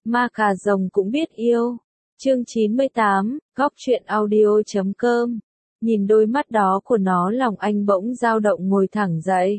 Ma cà rồng cũng biết yêu. Chương 98, góc truyện audio.com. Nhìn đôi mắt đó của nó, lòng anh bỗng dao động, ngồi thẳng dậy.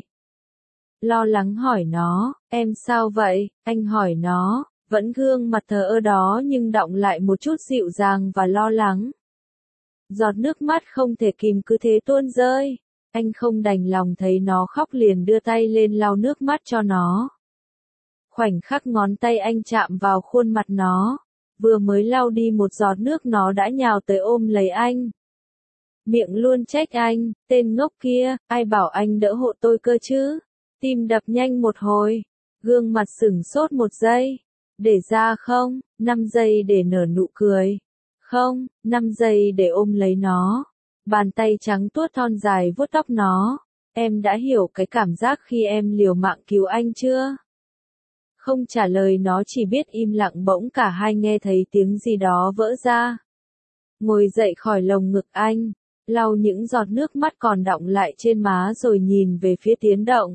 Lo lắng hỏi nó, em sao vậy? Anh hỏi nó, vẫn gương mặt thờ ơ đó nhưng đọng lại một chút dịu dàng và lo lắng. Giọt nước mắt không thể kìm cứ thế tuôn rơi. Anh không đành lòng thấy nó khóc, liền đưa tay lên lau nước mắt cho nó. Khoảnh khắc ngón tay anh chạm vào khuôn mặt nó, vừa mới lau đi một giọt nước nó đã nhào tới ôm lấy anh. Miệng luôn trách anh, tên ngốc kia, ai bảo anh đỡ hộ tôi cơ chứ. Tim đập nhanh một hồi, gương mặt sửng sốt một giây. Để ra không, 5 giây để nở nụ cười. Không, 5 giây để ôm lấy nó. Bàn tay trắng tuốt thon dài vuốt tóc nó. Em đã hiểu cái cảm giác khi em liều mạng cứu anh chưa? Không trả lời, nó chỉ biết im lặng. Bỗng cả hai nghe thấy tiếng gì đó vỡ ra. Ngồi dậy khỏi lồng ngực anh, lau những giọt nước mắt còn đọng lại trên má rồi nhìn về phía Tiến Động.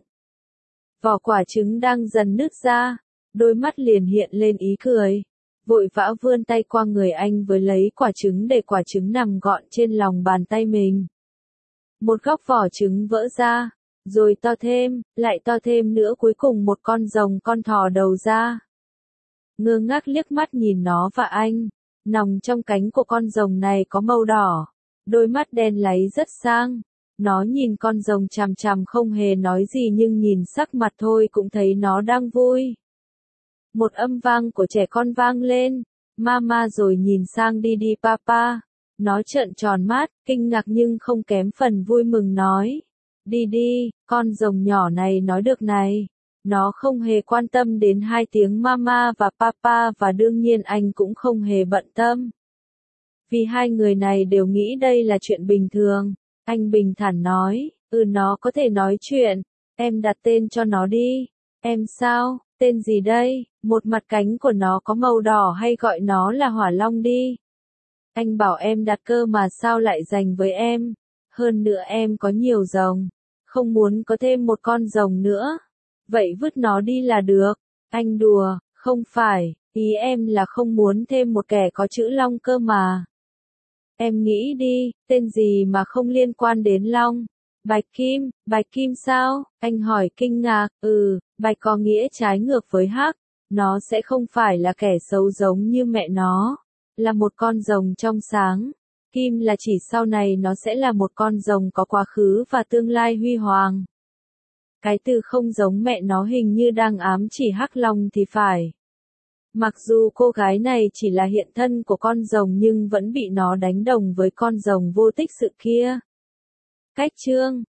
Vỏ quả trứng đang dần nứt ra, đôi mắt liền hiện lên ý cười. Vội vã vươn tay qua người anh với lấy quả trứng, để quả trứng nằm gọn trên lòng bàn tay mình. Một góc vỏ trứng vỡ ra, rồi to thêm, lại to thêm nữa, cuối cùng một con rồng con thò đầu ra. Ngơ ngác liếc mắt nhìn nó và anh, nòng trong cánh của con rồng này có màu đỏ, đôi mắt đen láy rất sang. Nó nhìn con rồng chằm chằm không hề nói gì, nhưng nhìn sắc mặt thôi cũng thấy nó đang vui. Một âm vang của trẻ con vang lên, mama, rồi nhìn sang đi đi papa. Nó trợn tròn mắt, kinh ngạc nhưng không kém phần vui mừng nói. Đi đi, con rồng nhỏ này nói được này. Nó không hề quan tâm đến hai tiếng mama và papa, và đương nhiên anh cũng không hề bận tâm. Vì hai người này đều nghĩ đây là chuyện bình thường. Anh bình thản nói, nó có thể nói chuyện, em đặt tên cho nó đi. Em sao, tên gì đây? Một mặt cánh của nó có màu đỏ, hay gọi nó là hỏa long đi. Anh bảo em đặt cơ mà sao lại dành với em? Hơn nữa em có nhiều rồng, không muốn có thêm một con rồng nữa. Vậy vứt nó đi là được. Anh đùa, không phải, ý em là không muốn thêm một kẻ có chữ long cơ mà. Em nghĩ đi, tên gì mà không liên quan đến long? Bạch Kim sao? Anh hỏi kinh ngạc. Bạch có nghĩa trái ngược với hắc. Nó sẽ không phải là kẻ xấu giống như mẹ nó, là một con rồng trong sáng. Kim là chỉ sau này nó sẽ là một con rồng có quá khứ và tương lai huy hoàng. Cái từ không giống mẹ nó hình như đang ám chỉ hắc long thì phải. Mặc dù cô gái này chỉ là hiện thân của con rồng nhưng vẫn bị nó đánh đồng với con rồng vô tích sự kia. Cách chương